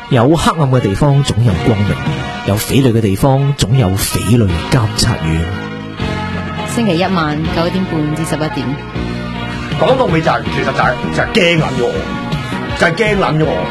有黑暗嘅地方總有光明，有匪類嘅地方總有匪類監察院。 星期一晚9點半至11點。 講到尾就係、其實就係驚撚咗我，就係驚撚咗我。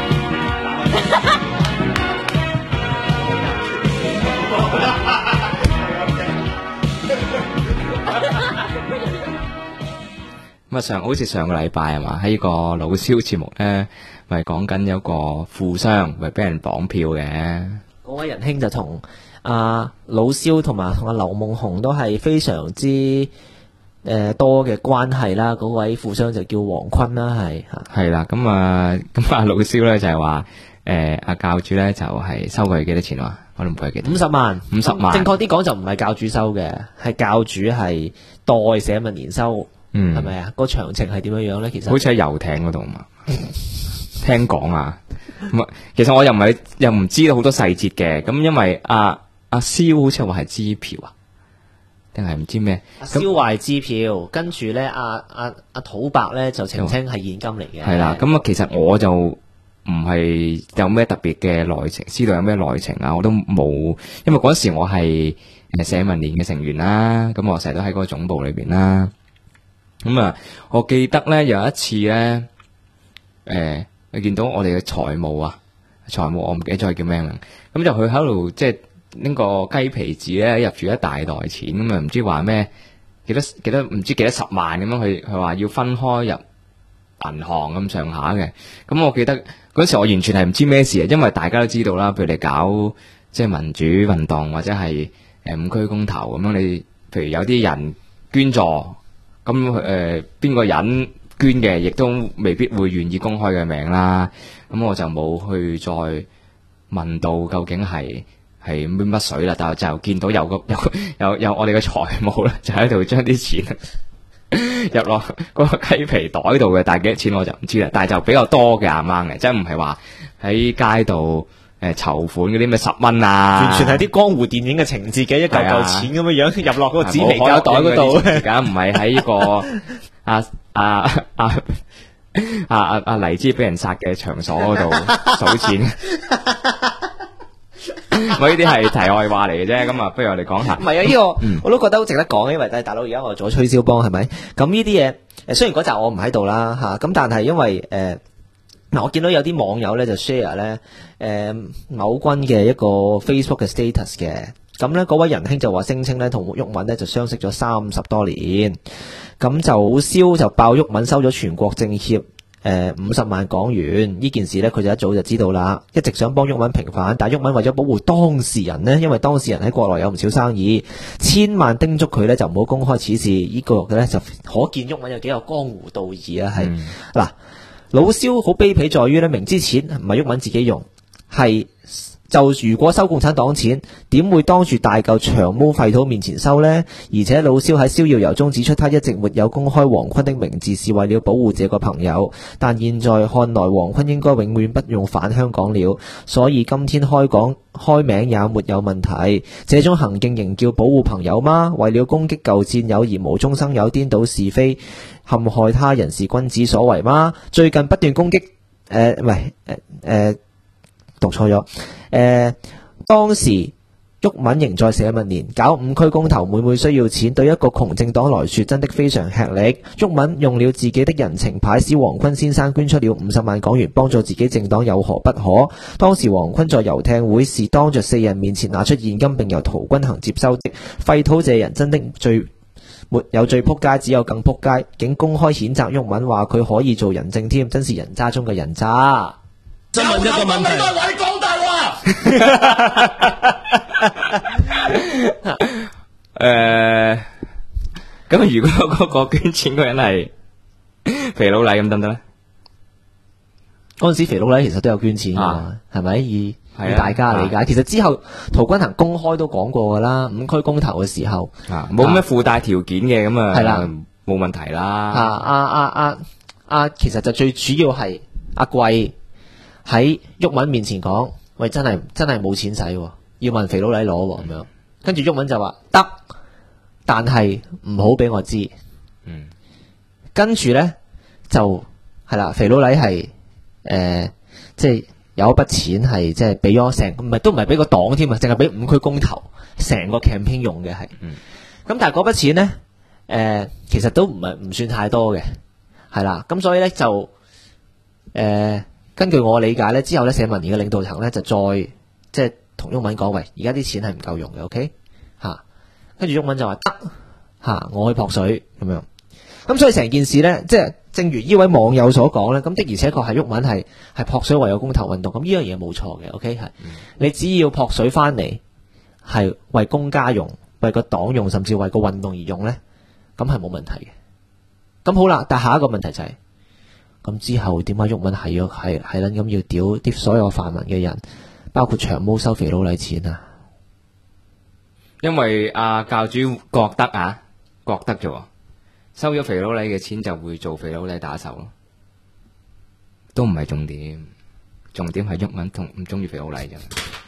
咁啊好似上個禮拜係嘛，喺呢個老蕭節目咧，咪講緊有個富商咪俾人綁票嘅。 嗰位仁兄就同阿老蕭同埋同阿劉夢熊都係非常之多嘅關係啦。嗰位富商就叫黃坤啦，係啦。咁啊老蕭咧就係話阿教主咧就係收佢幾多錢啊？我都唔記得幾多。 50萬 50萬。 正確啲講就唔係教主收嘅，係教主係代社民連收。係咪啊？個詳情係點樣樣咧？其實好似喺遊艇嗰度嘛，聽講啊。其實我又唔知道好多細節嘅。咁因為阿蕭好似話係支票啊，定係唔知咩？ 蕭話係支票，跟住咧阿土伯咧就澄清係現金嚟嘅。 係啦，咁啊其實我就唔係有咩特別嘅內情，知道有咩內情啊，我都冇，因為嗰時我係社民連嘅成員啦，咁我成日都喺嗰個總部裏邊啦。咁啊，我記得咧有一次咧，你見到我哋嘅財務我唔記得咗係叫咩名，咁就佢喺度即係拎個雞皮紙咧入住一大袋錢，咁啊唔知話咩幾多唔知幾多10萬咁樣，佢話要分開入銀行咁上下嘅。咁我記得嗰時我完全係唔知咩事啊，因為大家都知道啦，譬如你搞即係民主運動或者係5區公投咁樣，你譬如有啲人捐助。咁邊個人捐嘅，亦都未必會願意公開嘅名啦。咁我就冇去再問到究竟係乜水啦。但係就見到有我哋嘅財務咧，就喺度將啲錢入落嗰個雞皮袋度嘅。但係幾多錢我就唔知啦。但係就比較多嘅amount嘅，即係唔係話喺街度籌款嗰啲咩10蚊啊， 完全係啲江湖電影嘅情節嘅，一嚿嚿錢咁樣樣入落嗰個紙皮膠袋嗰度， 而家唔係喺呢個黎姿俾人殺嘅場所嗰度數錢。我呢啲係題外話嚟嘅啫，咁啊，不如我哋講下。 唔係啊，呢個我都覺得好值得講，因為大佬而家我做吹銷幫係咪？咁呢啲嘢雖然嗰集我唔喺度啦吓，咁但係因為我見到有啲網友咧就 share 咧，某君嘅一個 Facebook 嘅 status 嘅，咁咧嗰位仁兄就話聲稱咧同毓民咧就相識咗30多年，咁就蕭就爆毓民收咗全國政協50萬港元呢件事咧，佢就一早就知道啦，一直想幫毓民平反，但係毓民為咗保護當事人呢，因為當事人喺國內有唔少生意，千萬叮囑佢咧就唔好公開此事，呢個咧就可見毓民有幾有江湖道義啊，係嗱。老蕭好卑鄙在於咧，明知錢唔係毓民自己用，係就如果收共產黨錢，點會當住大嚿長毛廢土面前收呢？而且老蕭喺逍遙遊中指出，他一直沒有公開黃坤的名字，是為了保護這個朋友。但現在看來，黃坤應該永遠不用返香港了，所以今天開名也沒有問題。這種行徑仍叫保護朋友嗎？為了攻擊舊戰友而無中生有，顛倒是非，陷害他人是君子所為嗎？最近不斷攻擊讀錯咗。當時毓民仍在社民連搞5區公投，每需要錢，對一個窮政黨來說真的非常吃力。毓民用了自己的人情牌，使黃坤先生捐出了50萬港元幫助自己政黨，有何不可？當時黃坤在遊艇會時當着4人面前拿出現金，並由陶君行接收的。廢土這人真的沒有最撲街，只有更撲街，竟公開譴責毓民，話佢可以做人證添，真是人渣中嘅人渣。 想問一個問題，你講大話。 咁如果嗰個捐錢嗰人係肥佬黎咁得唔得咧？ 嗰陣時肥佬黎其實都有捐錢噶，係咪？以大家理解，其實之後陶君行公開都講過噶啦，5區公投嘅時候冇咩附帶條件嘅，咁啊係啦，冇問題啦。 其實就最主要係阿貴喺毓民面前講，喂，真係冇錢使，要問肥佬黎攞咁樣。跟住毓民就話得，但係唔好俾我知。跟住咧就係啦，肥佬黎係即係有一筆錢係即係俾咗都唔係俾個黨添啊，淨係俾5區公投成個 campaign 用嘅係。咁但係嗰筆錢咧，其實都唔算太多嘅，係啦。咁所以咧就根據我理解咧，之後咧社民連嘅領導層咧就再即係同毓民講，喂，而家啲錢係唔夠用嘅 ，OK 嚇。跟住毓民就話得嚇，我去撲水咁樣。咁所以成件事咧，即係正如呢位網友所講咧，咁的而且確係毓民係撲水為個公投運動，咁呢樣嘢冇錯嘅 ，OK 係。你只要撲水翻嚟係為公家用、為個黨用，甚至為個運動而用咧，咁係冇問題嘅。咁好啦，但下一個問題就係、咁之後點解毓民係撚咁要屌啲所有泛民嘅人，包括長毛收肥佬禮錢啊？ 因為教主覺得啫喎，收咗肥佬禮嘅錢就會做肥佬禮打手咯，都唔係重點，重點係毓民唔中意肥佬禮啫。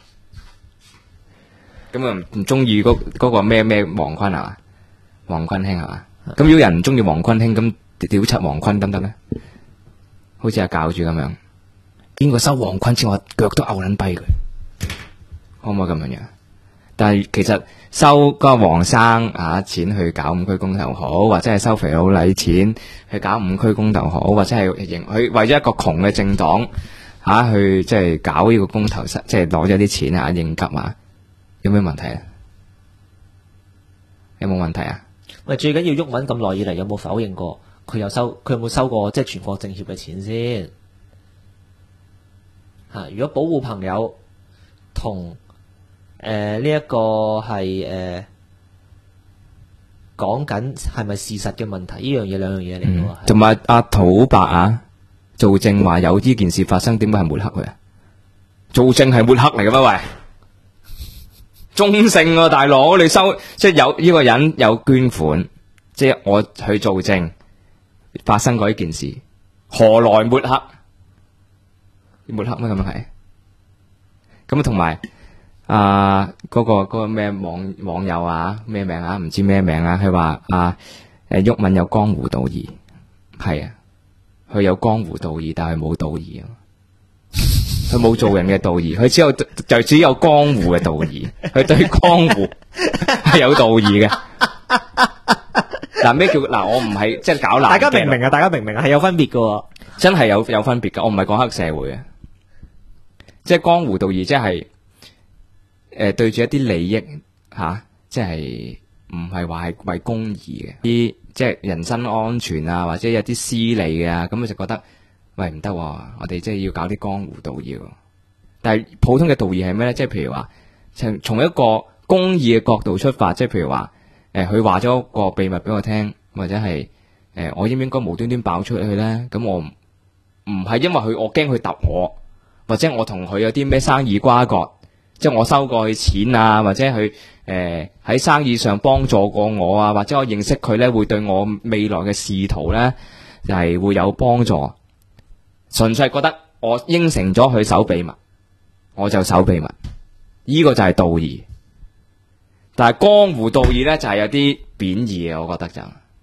咁啊唔中意嗰個咩黃坤啊，黃坤興係嘛？咁如果人唔中意黃坤興，咁屌柒黃坤得唔得咧？好似教主咁樣，邊個收黃坤錢，我腳都拗撚跛佢，可唔可以咁樣？但係其實收個黃生錢去搞5區公投好，或者係收肥佬禮錢去搞5區公投好，或者係佢為咗一個窮嘅政黨去即係搞呢個公投，即係攞咗啲錢應急有咩問題啊？有冇問題啊？ 喂，最緊要毓民咁耐以嚟有冇否認過佢有冇收過即係全國政協嘅錢先？如果保護朋友同呢一個係講緊係咪事實嘅問題？呢樣嘢兩樣嘢嚟嘅喎。 同埋阿土伯做證話有呢件事發生，點解係抹黑佢啊？做證係抹黑嚟嘅咩？喂，中性啊，大佬，你收即係有呢個人有捐款，即係我去做證發生過呢件事，何來抹黑？抹黑咩咁樣係？咁同埋嗰個咩網友咩名唔知咩名佢話毓民有江湖道義，係佢有江湖道義，但係冇道義佢冇做人嘅道義，佢只有江湖嘅道義，佢對江湖係有道義嘅。咩叫我唔係即係搞爛， 大家明唔明啊？大家明唔明啊？係有分別嘅， 真係有分別嘅。我唔係講黑社會即係江湖道義，即係對住一啲利益即係唔係話係為公義嘅啲，即係人身安全或者有啲私利嘅咁，我就覺得喂唔得，我哋即係要搞啲江湖道義。但係普通嘅道義係咩咧？即係譬如話從一個公義嘅角度出發，即係譬如話佢話咗個秘密俾我聽，或者係我應唔應該無端端爆出去咧？咁我唔係因為我驚佢揼我，或者我同佢有啲咩生意瓜葛，即係我收過佢錢或者佢喺生意上幫助過我或者我認識佢咧，會對我未來嘅仕途咧就係會有幫助。純粹係覺得我應承咗佢守秘密，我就守秘密，呢個就係道義。但係江湖道義咧就係有啲貶義嘅，我覺得就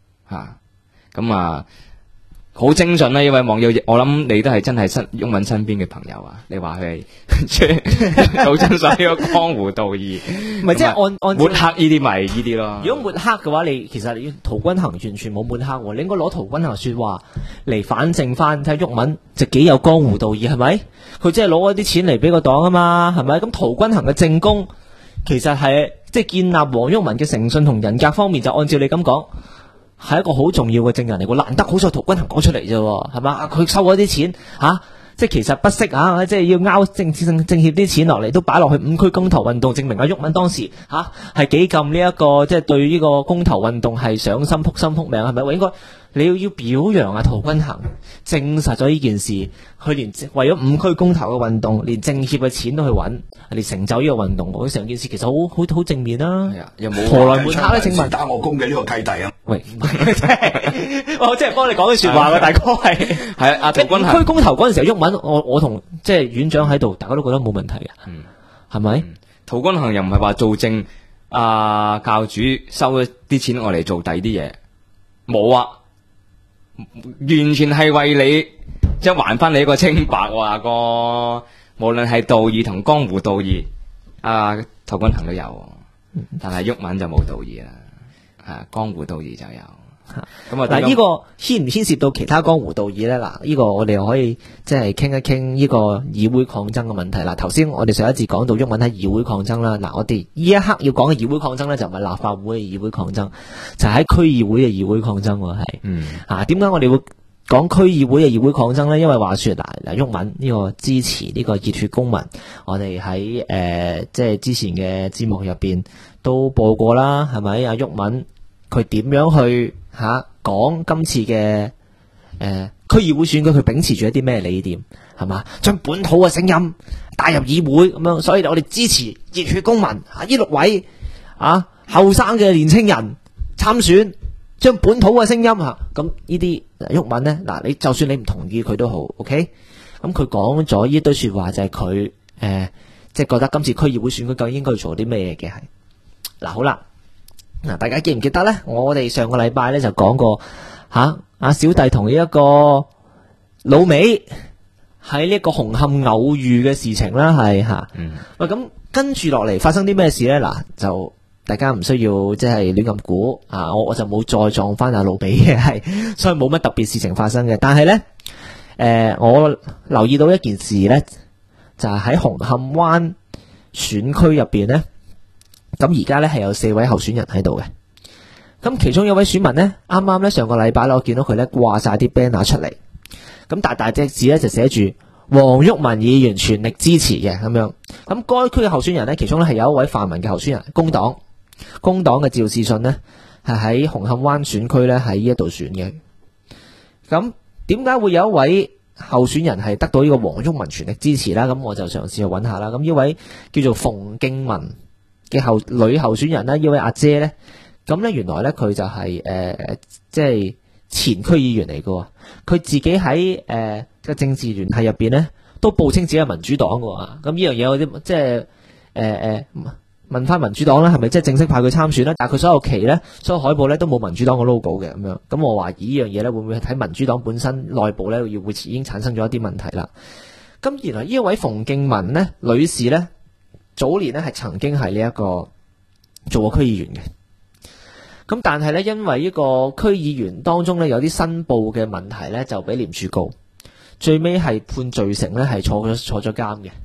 咁好精準啦！呢位網友，我諗你都係真係毓民身邊嘅朋友你話佢係好真實呢個江湖道義， 唔係即係按抹黑呢啲咪呢啲咯。 如果抹黑嘅話，其實你陶君行完全冇抹黑，你應該攞陶君行說話嚟反證翻，睇毓民就幾有江湖道義，係咪？佢即係攞嗰啲錢嚟俾個黨啊嘛，係咪？咁陶君行嘅證供其實係即係建立黃毓民嘅誠信同人格方面，就按照你咁講，係一個好重要嘅證人嚟嘅，難得好彩陶君行講出嚟啫，係嘛？佢收嗰啲錢即係其實不惜即係要拗政協啲錢落嚟，都擺落去5區公投運動，證明毓民當時係幾咁呢一個即係對呢個公投運動係上心撲命，係咪？應該你要表揚陶君行，證實咗呢件事，佢連為咗5區公投嘅運動，連政協嘅錢都去揾嚟成就呢個運動，成件事其實好正面啦。 又冇何來抹黑咧？請問打我工嘅呢個契弟喂，我即係幫你講句說話大哥係陶君行 5區公投嗰陣時候，毓民我同即係院長喺度，大家都覺得冇問題嘅，係咪？ 陶君行又唔係話做證教主收咗啲錢我嚟做第啲嘢，冇完全係為你即係還翻你一個清白，阿哥無論係道義同江湖道義，陶君行都有，但係毓民就冇道義啦，江湖道義就有。咁啊， 嗱，呢個牽唔牽涉到其他江湖道義咧？嗱，呢個我哋又可以即係傾一傾呢個議會抗爭嘅問題啦。頭先我哋上一節講到毓民喺議會抗爭啦，嗱，我哋呢一刻要講嘅議會抗爭咧，就唔係立法會嘅議會抗爭，就係喺區議會嘅議會抗爭喎，係。點解我哋會講區議會嘅議會抗爭咧？因為話說嗱，毓民呢個支持呢個熱血公民，我哋喺即係之前嘅節目入邊都報過啦，係咪？毓民佢點樣去講今次嘅區議會選舉，佢秉持住一啲咩理念，係嘛？將本土嘅聲音帶入議會咁樣，所以我哋支持熱血公民呢6位後生嘅年青人參選，將本土嘅聲音咁呢啲毓民呢，嗱，你就算你唔同意佢都好 ，OK？ 咁佢講咗呢堆說話就係佢即係覺得今次區議會選舉究竟應該要做啲咩嘅係嗱，好啦。嗱，大家記唔記得咧？我哋上個禮拜咧就講過阿小弟同呢一個老美喺呢一個紅磡偶遇嘅事情啦，係喂，咁跟住落嚟發生啲咩事咧？嗱，就大家唔需要即係亂咁估我就冇再撞翻阿老美嘅，係，所以冇乜特別事情發生嘅。但係咧，我留意到一件事咧，就係喺紅磡灣選區入邊咧。咁而家咧係有4位候選人喺度嘅，咁其中一位選民呢，啱啱咧上個禮拜我見到佢咧掛晒啲 banner 出嚟，咁大大隻字咧就寫住黃毓民議員全力支持嘅咁樣。咁該區嘅候選人呢，其中咧係有一位泛民嘅候選人，工黨嘅趙志信呢，係喺紅磡灣選區咧喺呢一度選嘅。咁點解會有一位候選人係得到呢個黃毓民全力支持啦？咁我就嘗試去揾下啦。咁呢位叫做馮敬文嘅女候選人呢，呢位阿姐呢，咁呢原來呢，佢就係即係前區議員嚟嘅，佢自己喺個政治聯繫入邊呢，都報稱自己係民主黨嘅。咁呢樣嘢我啲即係問翻民主黨啦，係咪即係正式派佢參選呢？但係佢所有旗呢，所有海報呢，都冇民主黨嘅 logo 嘅咁樣。咁我懷疑呢樣嘢呢，會唔會係睇民主黨本身內部呢，會已經產生咗一啲問題啦？咁原來呢一位馮敬文呢女士呢，早年呢係曾經係呢一個做過區議員嘅，咁但係呢，因為呢個區議員當中呢，有啲申報嘅問題呢，就俾廉署告，最尾係判罪成呢，係坐咗監嘅。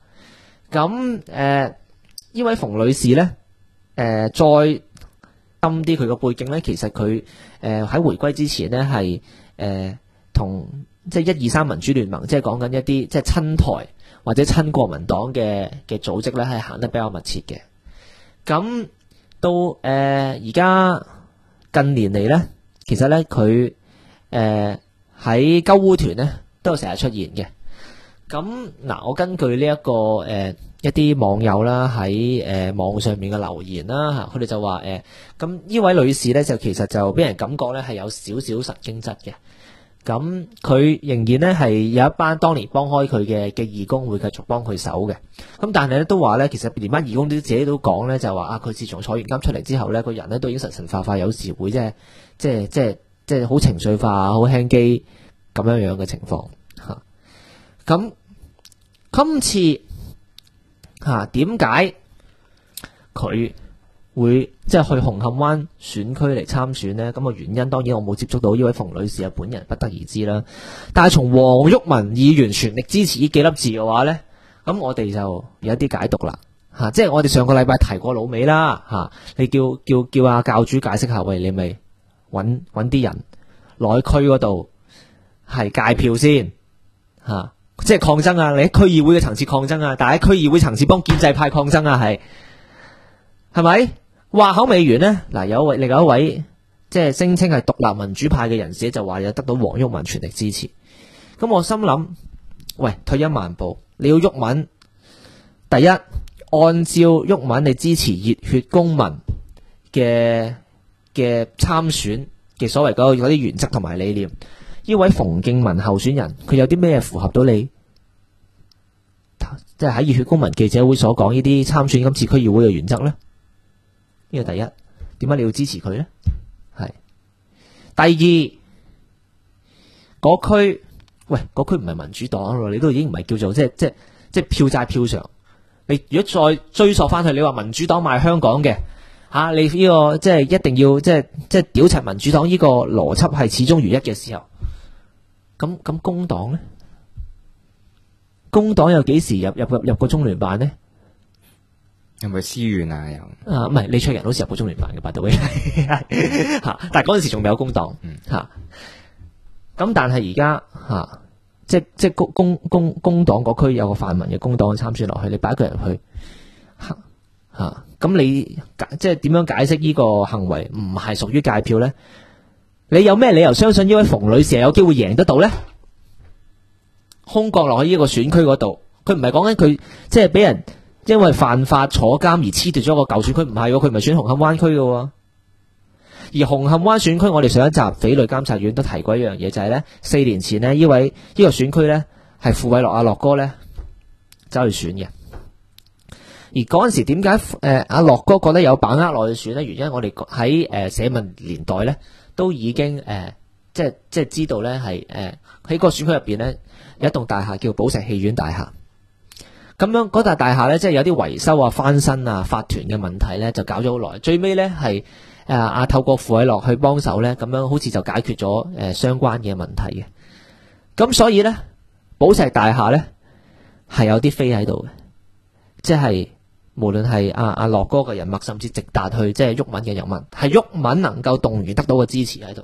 咁呢位馮女士呢，再冧啲佢個背景呢，其實佢喺回歸之前呢，係同即係123民主聯盟，即係講緊一啲即係親台或者親國民黨嘅組織咧，係行得比較密切嘅。咁到而家近年嚟咧，其實咧佢喺鳩烏團咧都有成日出現嘅。咁嗱，我根據呢一個一啲網友啦喺網上面嘅留言啦，佢哋就話咁呢位女士咧就其實就俾人感覺咧係有少少神經質嘅。咁佢仍然咧係有一班當年幫開佢嘅義工會繼續幫佢手嘅。咁但係咧都話咧，其實連班義工自己都講咧，就話佢自從坐完監出嚟之後咧，個人咧都已經神神化化，有時會即係好情緒化、好輕機咁樣嘅情況吓。咁今次點解佢會即係去紅磡灣選區嚟參選呢？咁個原因當然我冇接觸到呢位馮女士嘅本人，不得而知啦。但係從黃毓民議員全力支持呢幾粒字嘅話呢，咁我哋就有一啲解讀啦。即係我哋上個禮拜提過老美啦，你叫阿教主解釋下，喂，你咪揾啲人落去區嗰度係界票先，即係抗爭啊！你喺區議會嘅層次抗爭啊，但係喺區議會層次幫建制派抗爭啊，係咪？話口未完呢，嗱，另外一位即係聲稱係獨立民主派嘅人士就話有得到黃毓民全力支持。咁我心諗，喂，退一萬步，你要毓民，第一，按照毓民你支持熱血公民嘅參選嘅所謂嗰啲原則同埋理念，呢位馮敬文候選人佢有啲咩符合到你？即係喺熱血公民記者會所講呢啲參選今次區議會嘅原則呢？呢個第一，點解你要支持佢呢？係第二，嗰區唔係民主黨咯，你都已經唔係叫做即即係票債票償。你如果再追溯翻去，你話民主黨賣香港嘅你呢個即係一定要即係屌柒民主黨呢個邏輯係始終如一嘅時候，咁工黨咧？工黨又幾時入過中聯辦呢？ 係咪私怨啊？又唔係李卓人好似入過中聯辦嘅，by the way 嚇，但係嗰陣時仲未有工黨嚇。咁但係而家即係工黨嗰區有個泛民嘅工黨參選落去，你擺一個人去咁你即係點樣解釋呢個行為唔係屬於界票呢？你有咩理由相信呢位馮女士係有機會贏得到呢？空降落去呢個選區嗰度，佢唔係講緊佢即係俾人因為犯法坐監而褫奪咗個舊選區，唔係，佢唔係選紅磡灣區嘅。而紅磡灣選區，我哋上一集匪類監察院都提過一樣嘢，就係呢4年前呢，呢個選區呢係傅偉樂阿樂哥呢走去選嘅。而嗰陣時點解阿樂哥覺得有把握落去選呢？原因我哋喺社民年代呢都已經即係知道呢係喺個選區入邊呢有一棟大廈叫寶石戲院大廈。咁樣嗰笪大廈呢，即係有啲維修啊、翻新啊、法團嘅問題呢，就搞咗好耐。最尾呢係透過傅偉樂去幫手呢，咁樣好似就解決咗相關嘅問題嘅。咁所以呢，寶石大廈呢係有啲飛喺度嘅，即係無論係阿樂哥嘅人脈，甚至直達去即係毓民嘅人脈，係毓民能夠動員得到嘅支持喺度。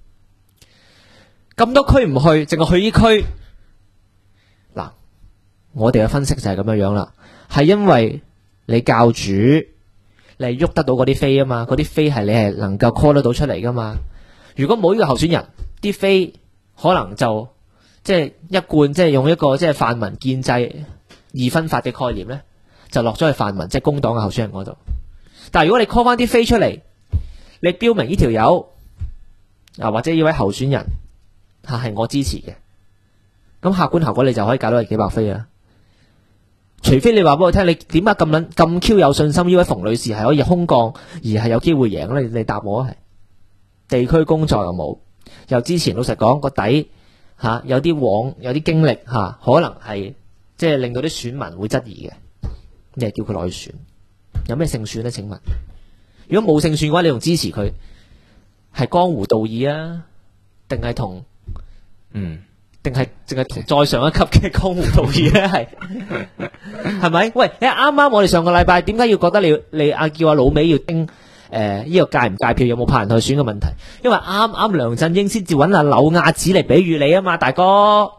咁多區唔去，淨係去呢區。嗱，我哋嘅分析就係咁樣啦，係因為你教主你係喐得到嗰啲飛啊嘛，嗰啲飛係你係能夠 call 得到出嚟噶嘛。如果冇呢個候選人，啲飛可能就即係一貫即係用一個即係泛民建制二分法嘅概念咧，就落咗去泛民即係工黨嘅候選人嗰度。但係如果你 call 翻啲飛出嚟，你標明呢條友或者呢位候選人係我支持嘅，咁客觀效果你就可以搞到係幾百飛啊。除非你話俾我聽，你點解咁 Q 有信心呢位馮女士係可以空降而係有機會贏咧？你答我係地區工作又冇，又之前老實講個底有啲經歷可能係即係令到啲選民會質疑嘅，你係叫佢落去選，有咩勝算呢？請問，如果冇勝算嘅話，你仲支持佢係江湖道義啊，定係同定係淨係同再上一級嘅江湖道義咧？係咪？喂，你啱啱我哋上個禮拜點解要覺得你叫阿老美要盯呢個界唔界票有冇派人去選嘅問題？因為啱啱梁振英先至揾阿柳亞子嚟比喻你啊嘛，大哥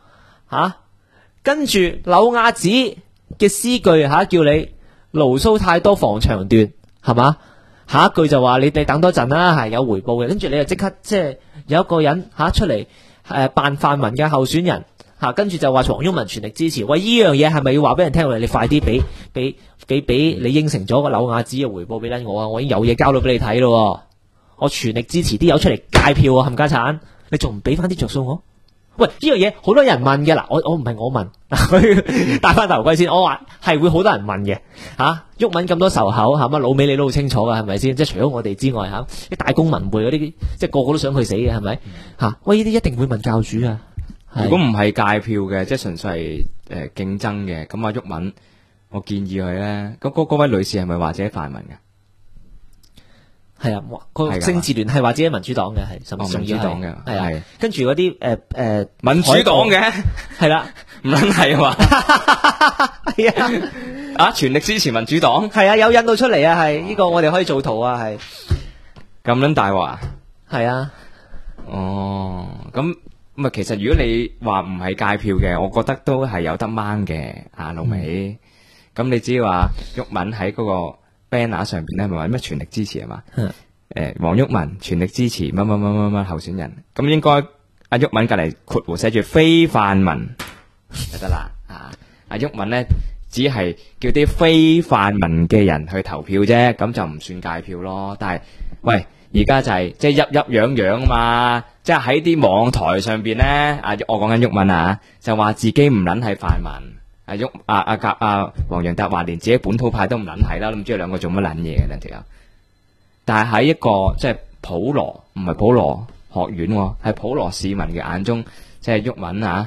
跟住柳亞子嘅詩句叫你牢騷太多防長段，係嘛？下一句就話你哋等多陣啦，係有回報嘅。跟住你就即刻即係有一個人出嚟扮泛民嘅候選人跟住就話黃毓民全力支持。喂，呢樣嘢係咪要話俾人聽？你快啲俾你應承咗個柳亞子嘅回報俾我啊！我已經有嘢交到俾你睇咯，我全力支持啲友出嚟界票啊！冚家產，你仲唔俾翻啲着數我？喂，呢樣嘢好多人問嘅。嗱，我唔係我問，戴翻頭盔先。我話係會好多人問嘅毓民咁多仇口乜老美你都好清楚噶，係咪先？即係除咗我哋之外啲大公文匯嗰啲，即係個個都想去死嘅，係咪喂，呢啲一定會問教主啊！ 如果唔係界票嘅，即係純粹係競爭嘅，咁阿毓民，我建議佢咧，嗰位女士係咪或者泛民嘅？ 係啊，個政治聯繫或者民主黨嘅，係甚至民主黨嘅， 係跟住嗰啲民主黨嘅，係啦，唔撚係啊嘛，係啊，全力支持民主黨， 係啊，有印到出嚟啊，係呢個我哋可以做圖啊，係咁撚大話， 係啊， 哦，咁啊，其實如果你話唔係界票嘅，我覺得都係有得掹嘅，老味，咁你只要話毓民喺嗰個banner 上邊咧，咪話咩全力支持係嘛？黃毓民全力支持乜乜乜乜乜候選人，咁應該阿毓民隔籬括弧寫住非泛民就得啦。阿毓民咧只係叫啲非泛民嘅人去投票啫，咁就唔算界票咯。但係喂，而家就係即係鬱鬱癢癢嘛，即係喺啲網台上邊咧，我講緊毓民就話自己唔撚係泛民。黃洋達話連自己本土派都唔撚係啦，唔知佢兩個做乜撚嘢嘅兩條友。但係喺一個即係普羅，唔係普羅學院，係普羅市民嘅眼中，即係毓民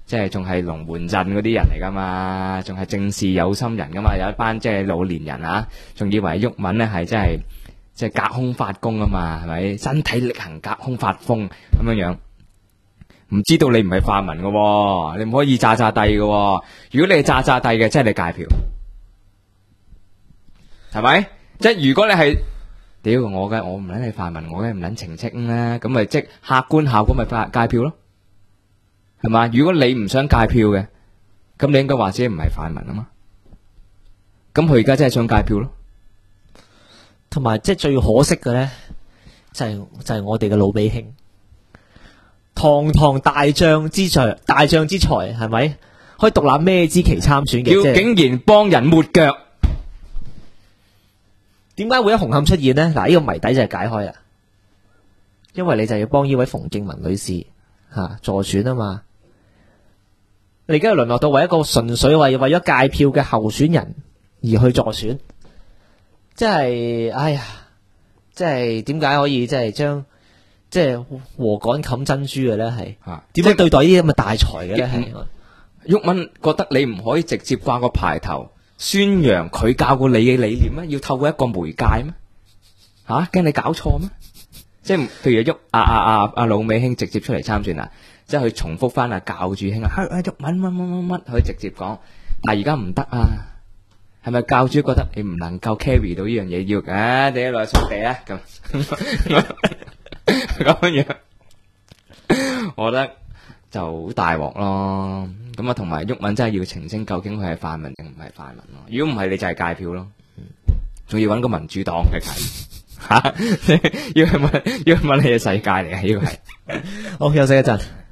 即係仲係龍門陣嗰啲人嚟噶嘛，仲係正事有心人噶嘛，有一班即係老年人啊，仲以為毓民咧係真係即係隔空發功啊嘛，係咪？身體力行隔空發瘋咁樣樣，唔知道你唔係泛民噶喎，你唔可以詐詐帝噶喎。如果你係詐詐帝嘅，即係你戒票，係咪？即係如果你係屌我唔撚你泛民，我梗係唔撚澄清啦，咁咪即係客觀效果咪戒票咯。係嘛？如果你唔想戒票嘅，咁你應該話自己唔係泛民啊嘛。咁佢而家真係想戒票咯。 同埋即係最可惜嘅咧，就係我哋嘅老比兄，堂堂大將之才係咪？可以獨立孭支旗參選嘅， 竟然幫人抹腳， 點解會喺紅磡出現呢？嗱，呢個謎底就係解開啦。因為你就要幫呢位馮敬文女士助選啊嘛。你而家又淪落到為一個純粹為咗戒票嘅候選人而去助選，即係哎呀，即係點解可以即係將即係禾稈冚珍珠嘅咧？係點樣對待呢啲咁嘅大財嘅咧？係毓民覺得你唔可以直接掛個牌頭宣揚佢教過你嘅理念咩？要透過一個媒介咩？驚你搞錯咩？即係譬如阿老美兄直接出嚟參選啊！即係佢重複翻教主兄毓民乜，佢直接講，但係而家唔得啊！係咪教主覺得你唔能夠 carry 到呢樣嘢，要你落去掃地啊咁樣，我覺得就好大鑊咯。咁啊，同埋毓民真係要澄清，究竟佢係泛民定唔係泛民咯？如果唔係，你就係戒票咯，仲要揾個民主黨嘅戒，要問你嘅世界嚟嘅，呢個係。 好，休息一陣。